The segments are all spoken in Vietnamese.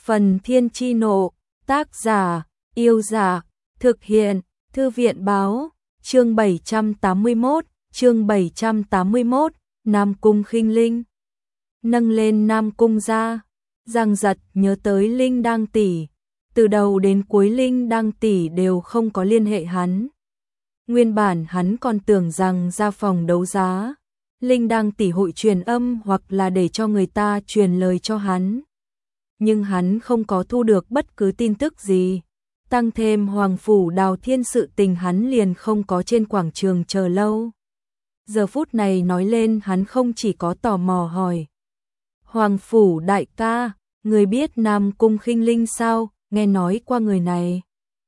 Phần Thiên Chi Nộ, tác giả, Yêu Giả, thực hiện, Thư viện Báo, chương 781, Nam Cung Khinh Linh. Nâng lên Nam Cung ra, Giang Giật nhớ tới Linh Đang tỷ, từ đầu đến cuối Linh Đang tỷ đều không có liên hệ hắn. Nguyên bản hắn còn tưởng rằng ra phòng đấu giá, Linh Đang tỷ hội truyền âm hoặc là để cho người ta truyền lời cho hắn. Nhưng hắn không có thu được bất cứ tin tức gì. Tăng thêm Hoàng Phủ Đào Thiên sự tình hắn liền không có trên quảng trường chờ lâu. Giờ phút này nói lên hắn không chỉ có tò mò hỏi. Hoàng Phủ đại ca, người biết Nam Cung Khinh Linh sao, nghe nói qua người này.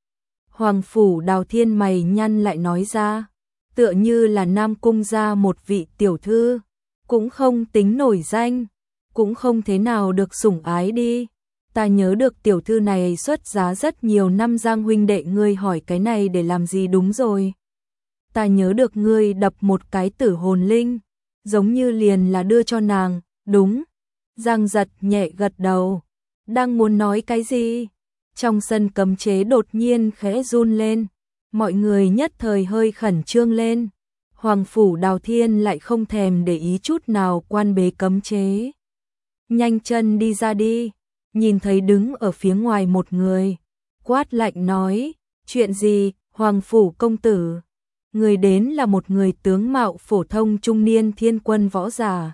Hoàng Phủ Đào Thiên mày nhăn lại nói ra, tựa như là Nam Cung gia một vị tiểu thư, cũng không tính nổi danh, cũng không thế nào được sủng ái đi. Ta nhớ được tiểu thư này xuất giá rất nhiều năm. Giang huynh đệ, ngươi hỏi cái này để làm gì? Đúng rồi, ta nhớ được ngươi đập một cái tử hồn linh, giống như liền là đưa cho nàng, đúng? Giang Giật nhẹ gật đầu, đang muốn nói cái gì? Trong sân cấm chế đột nhiên khẽ run lên, mọi người nhất thời hơi khẩn trương lên. Hoàng Phủ Đào Thiên lại không thèm để ý chút nào quan bế cấm chế. Nhanh chân đi ra đi, nhìn thấy đứng ở phía ngoài một người, quát lạnh nói, chuyện gì? Hoàng Phủ công tử. Người đến là một người tướng mạo phổ thông trung niên thiên quân võ giả.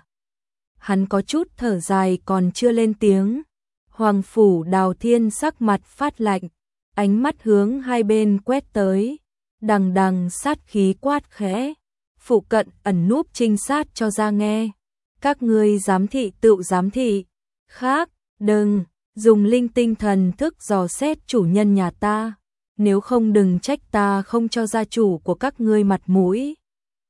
Hắn có chút thở dài còn chưa lên tiếng. Hoàng Phủ Đào Thiên sắc mặt phát lạnh, ánh mắt hướng hai bên quét tới, đằng đằng sát khí quát khẽ, phụ cận ẩn núp trinh sát cho ra nghe. Các ngươi giám thị tự giám thị, khác, đừng dùng linh tinh thần thức dò xét chủ nhân nhà ta, nếu không đừng trách ta không cho gia chủ của các ngươi mặt mũi.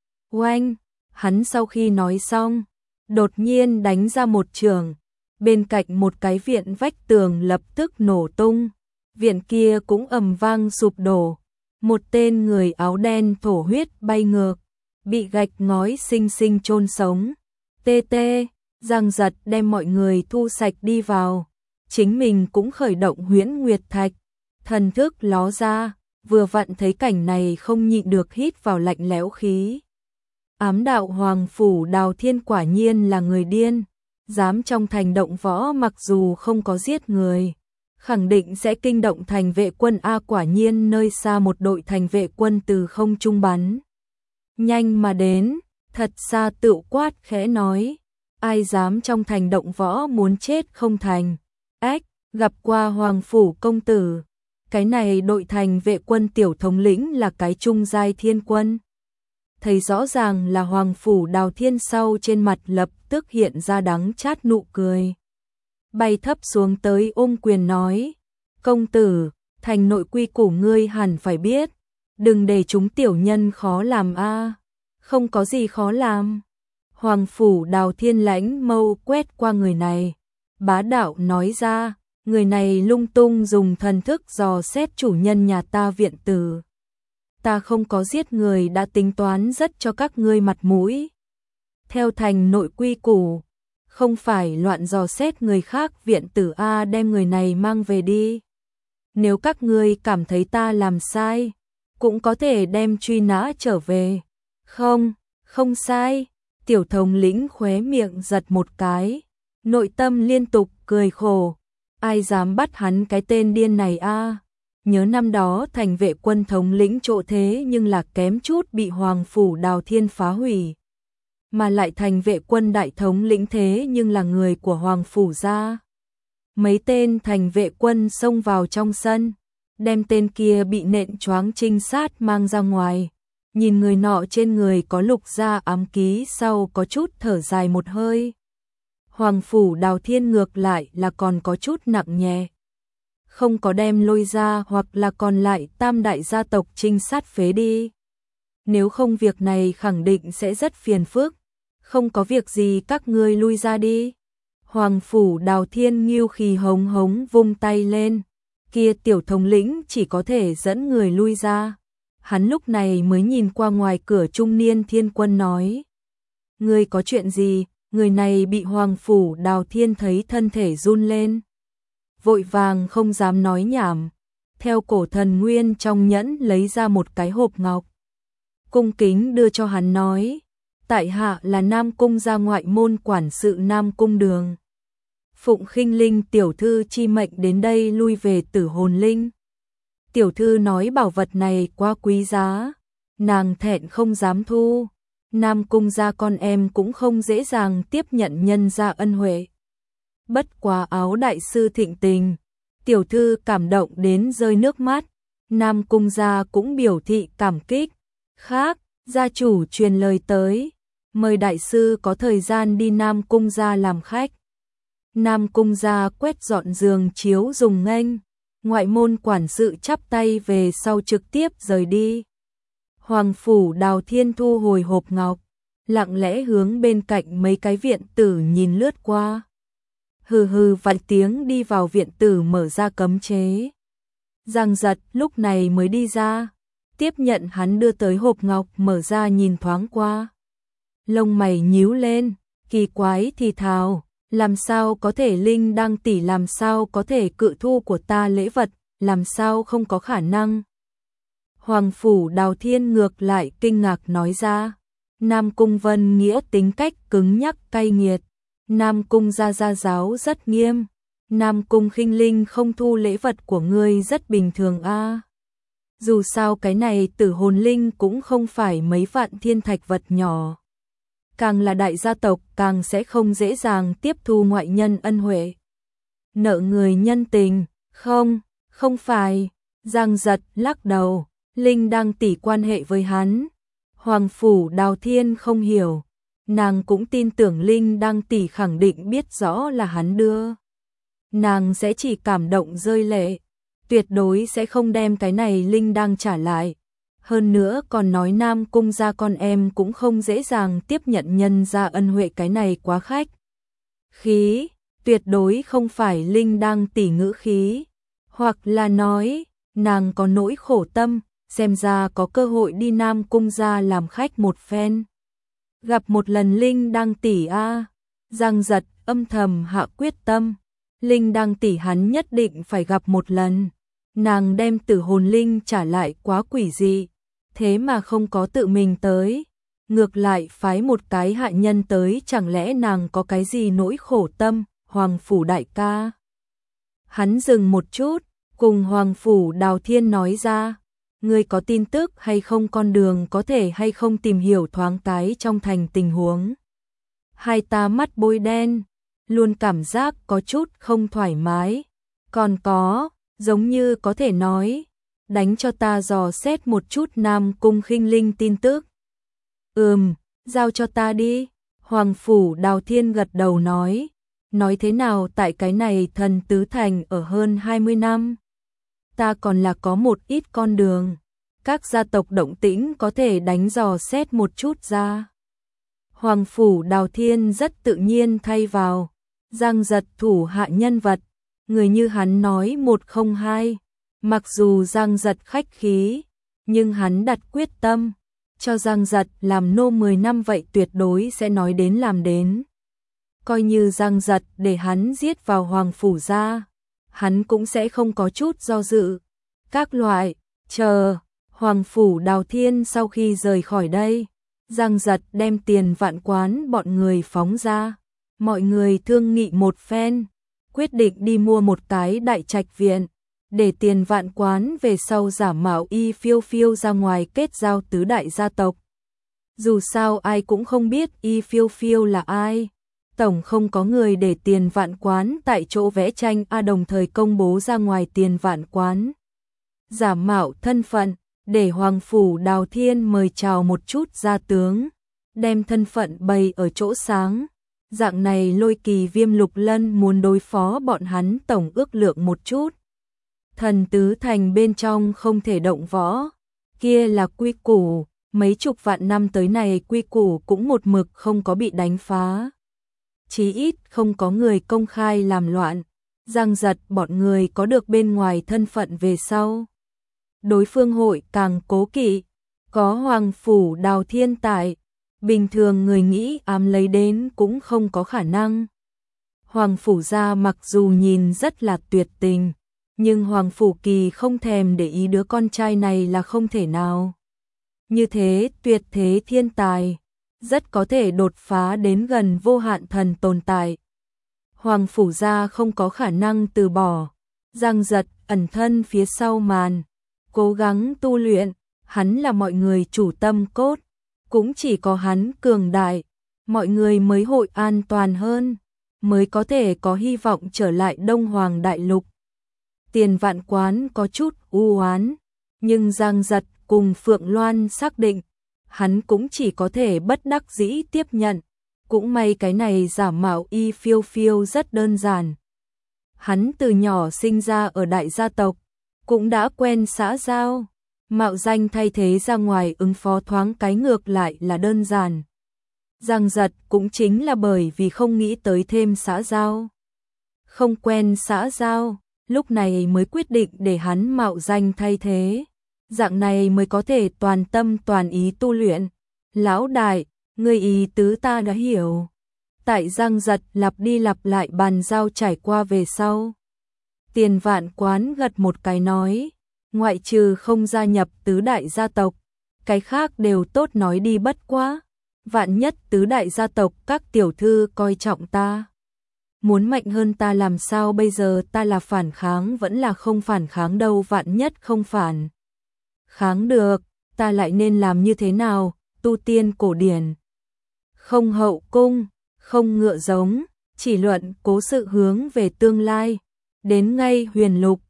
Oanh, hắn sau khi nói xong, đột nhiên đánh ra một chưởng, bên cạnh một cái viện vách tường lập tức nổ tung, viện kia cũng ầm vang sụp đổ, một tên người áo đen thổ huyết bay ngược, bị gạch ngói xinh xinh chôn sống. Tê tê, Giang Giật đem mọi người thu sạch đi vào, chính mình cũng khởi động Huyễn Nguyệt Thạch, thần thức ló ra, vừa vặn thấy cảnh này không nhịn được hít vào lạnh lẽo khí. Ám đạo Hoàng Phủ Đào Thiên quả nhiên là người điên, dám trong thành động võ, mặc dù không có giết người, khẳng định sẽ kinh động thành vệ quân. Quả nhiên nơi xa một đội thành vệ quân từ không trung bắn nhanh mà đến, thật xa tự quát khẽ nói, ai dám trong thành động võ muốn chết không thành. Ách, gặp qua Hoàng Phủ công tử. Cái này đội thành vệ quân tiểu thống lĩnh là cái trung giai thiên quân. Thấy rõ ràng là Hoàng Phủ Đào Thiên sau trên mặt lập tức hiện ra đắng chát nụ cười. Bay thấp xuống tới ôm quyền nói, công tử, thành nội quy củ ngươi hẳn phải biết, đừng để chúng tiểu nhân khó làm a. Không có gì khó làm. Hoàng Phủ Đào Thiên lãnh mâu quét qua người này, bá đạo nói ra, người này lung tung dùng thần thức dò xét chủ nhân nhà ta viện tử. Ta không có giết người đã tính toán rất cho các ngươi mặt mũi. Theo thành nội quy củ, không phải loạn dò xét người khác viện tử a, đem người này mang về đi. Nếu các ngươi cảm thấy ta làm sai, cũng có thể đem truy nã trở về. Không, không sai. Tiểu thống lĩnh khóe miệng giật một cái, nội tâm liên tục cười khổ. Ai dám bắt hắn cái tên điên này a? Nhớ năm đó thành vệ quân thống lĩnh trộ thế nhưng là kém chút bị Hoàng Phủ Đào Thiên phá hủy. Mà lại thành vệ quân đại thống lĩnh thế nhưng là người của Hoàng Phủ gia. Mấy tên thành vệ quân xông vào trong sân, đem tên kia bị nện choáng trinh sát mang ra ngoài. Nhìn người nọ trên người có lục gia ám ký sau có chút thở dài một hơi. Hoàng Phủ Đào Thiên ngược lại là còn có chút nặng nhẹ. Không có đem lôi ra hoặc là còn lại tam đại gia tộc trinh sát phế đi. Nếu không việc này khẳng định sẽ rất phiền phức. Không có việc gì các ngươi lui ra đi. Hoàng Phủ Đào Thiên nghiêu khí hống hống vung tay lên. Kia tiểu thống lĩnh chỉ có thể dẫn người lui ra. Hắn lúc này mới nhìn qua ngoài cửa trung niên thiên quân nói. Ngươi có chuyện gì? Người này bị Hoàng Phủ Đào Thiên thấy thân thể run lên. vội vàng không dám nói nhảm, theo cổ thần nguyên trong nhẫn lấy ra một cái hộp ngọc. Cung kính đưa cho hắn nói, tại hạ là Nam Cung gia ngoại môn quản sự Nam Cung Đường. Phụng Khinh Linh tiểu thư chi mệnh đến đây lui về Tử Hồn Linh. Tiểu thư nói bảo vật này quá quý giá, nàng thẹn không dám thu. Nam Cung gia con em cũng không dễ dàng tiếp nhận nhân gia ân huệ. Bất quá áo đại sư thịnh tình, tiểu thư cảm động đến rơi nước mắt. Nam Cung gia cũng biểu thị cảm kích. Khác, gia chủ truyền lời tới, mời đại sư có thời gian đi Nam Cung gia làm khách. Nam Cung gia quét dọn giường chiếu dùng nghênh, ngoại môn quản sự chắp tay về sau trực tiếp rời đi. Hoàng phủ Đào Thiên thu hồi hộp ngọc, lặng lẽ hướng bên cạnh mấy cái viện tử nhìn lướt qua. Hừ hừ vài tiếng đi vào viện tử mở ra cấm chế. Giang Giật lúc này mới đi ra, tiếp nhận hắn đưa tới hộp ngọc mở ra nhìn thoáng qua. Lông mày nhíu lên, kỳ quái thì thào, làm sao có thể Linh Đăng tỷ làm sao có thể cự thu của ta lễ vật, làm sao không có khả năng. Hoàng phủ Đào Thiên ngược lại kinh ngạc nói ra, Nam Cung Vân Nghĩa tính cách cứng nhắc cay nghiệt, Nam Cung gia giáo rất nghiêm, Nam Cung Khinh Linh không thu lễ vật của ngươi rất bình thường a. Dù sao cái này Tử Hồn Linh cũng không phải mấy vạn thiên thạch vật nhỏ. Càng là đại gia tộc càng sẽ không dễ dàng tiếp thu ngoại nhân ân huệ. Nợ người nhân tình, không phải. Giang Giật lắc đầu, Linh Đăng tỷ quan hệ với hắn. Hoàng phủ Đào Thiên không hiểu, nàng cũng tin tưởng Linh Đăng tỷ khẳng định biết rõ là hắn đưa. Nàng sẽ chỉ cảm động rơi lệ, tuyệt đối sẽ không đem cái này Linh Đăng trả lại. Hơn nữa còn nói Nam Cung gia con em cũng không dễ dàng tiếp nhận nhân gia ân huệ, cái này quá khách khí, tuyệt đối không phải Linh Đăng tỷ ngữ khí, hoặc là nói nàng có nỗi khổ tâm, xem ra có cơ hội đi Nam Cung gia làm khách một phen. Gặp một lần Linh Đăng tỷ a. Giang Giật âm thầm hạ quyết tâm, Linh Đăng tỷ hắn nhất định phải gặp một lần. Nàng đem Tử Hồn Linh trả lại quá quỷ dị, thế mà không có tự mình tới, ngược lại phái một cái hạ nhân tới, chẳng lẽ nàng có cái gì nỗi khổ tâm. Hoàng phủ đại ca. Hắn dừng một chút, cùng Hoàng phủ Đào Thiên nói ra, ngươi có tin tức hay không, con đường có thể hay không tìm hiểu thoáng cái trong thành tình huống. Hai ta mắt bôi đen, luôn cảm giác có chút không thoải mái. Còn có, giống như có thể nói, đánh cho ta dò xét một chút Nam Cung Khinh Linh tin tức. Giao cho ta đi. Hoàng phủ Đào Thiên gật đầu nói thế nào, tại cái này Thần Tứ Thành ở hơn 20 năm. Ta còn là có một ít con đường, các gia tộc động tĩnh có thể đánh dò xét một chút ra. Hoàng phủ Đào Thiên rất tự nhiên thay vào, Giang Giật thủ hạ nhân vật, người như hắn nói một không hai. Mặc dù Giang Giật khách khí, nhưng hắn đặt quyết tâm, cho Giang Giật làm nô 10 năm vậy tuyệt đối sẽ nói đến làm đến. Coi như Giang Giật để hắn giết vào Hoàng phủ gia, hắn cũng sẽ không có chút do dự. Các loại, chờ, Hoàng phủ Đào Thiên sau khi rời khỏi đây, Giang Giật đem Tiền Vạn Quán bọn người phóng ra. Mọi người thương nghị một phen, quyết định đi mua một cái đại trạch viện, để Tiền Vạn Quán về sau giả mạo Y Phiêu Phiêu ra ngoài kết giao tứ đại gia tộc. Dù sao ai cũng không biết Y Phiêu Phiêu là ai, tổng không có người để Tiền Vạn Quán tại chỗ vẽ tranh đồng thời công bố ra ngoài Tiền Vạn Quán. Giả mạo thân phận, để Hoàng phủ Đào Thiên mời chào một chút gia tướng, đem thân phận bày ở chỗ sáng. Dạng này Lôi Kỳ Viêm Lục Lân muốn đối phó bọn hắn tổng ước lượng một chút. Thần Tứ Thành bên trong không thể động võ, kia là quy củ, mấy chục vạn năm tới này quy củ cũng một mực không có bị đánh phá. Chí ít không có người công khai làm loạn. Giang Giật bọn người có được bên ngoài thân phận về sau, đối phương hội càng cố kỵ. Có Hoàng phủ Đào Thiên tại, bình thường người nghĩ ám lấy đến cũng không có khả năng. Hoàng Phủ Gia mặc dù nhìn rất là tuyệt tình, nhưng Hoàng Phủ Kỳ không thèm để ý đứa con trai này là không thể nào. Như thế tuyệt thế thiên tài, rất có thể đột phá đến gần vô hạn thần tồn tại. Hoàng Phủ Gia không có khả năng từ bỏ, Giang Giật ẩn thân phía sau màn, cố gắng tu luyện, hắn là mọi người chủ tâm cốt, cũng chỉ có hắn cường đại, mọi người mới hội an toàn hơn, mới có thể có hy vọng trở lại Đông Hoàng Đại Lục. Tiền Vạn Quán có chút u oán, nhưng Giang Giật cùng Phượng Loan xác định, hắn cũng chỉ có thể bất đắc dĩ tiếp nhận, cũng may cái này giả mạo Y Phiêu Phiêu rất đơn giản. Hắn từ nhỏ sinh ra ở đại gia tộc, cũng đã quen xã giao, mạo danh thay thế ra ngoài ứng phó thoáng cái ngược lại là đơn giản. Giang Giật cũng chính là bởi vì không nghĩ tới thêm xã giao, không quen xã giao, lúc này mới quyết định để hắn mạo danh thay thế, dạng này mới có thể toàn tâm toàn ý tu luyện. Lão đại, người ý tứ ta đã hiểu. Tại Giang Giật lặp đi lặp lại bàn giao trải qua về sau, Tiền Vạn Quán gật một cái nói, ngoại trừ không gia nhập tứ đại gia tộc, cái khác đều tốt nói đi, bất quá vạn nhất tứ đại gia tộc các tiểu thư coi trọng ta, muốn mạnh hơn ta làm sao bây giờ, ta là phản kháng vẫn là không phản kháng đâu, vạn nhất không phản kháng được, ta lại nên làm như thế nào? Tu tiên cổ điển, không hậu cung, không ngựa giống, chỉ luận cố sự hướng về tương lai, đến ngay huyền lục,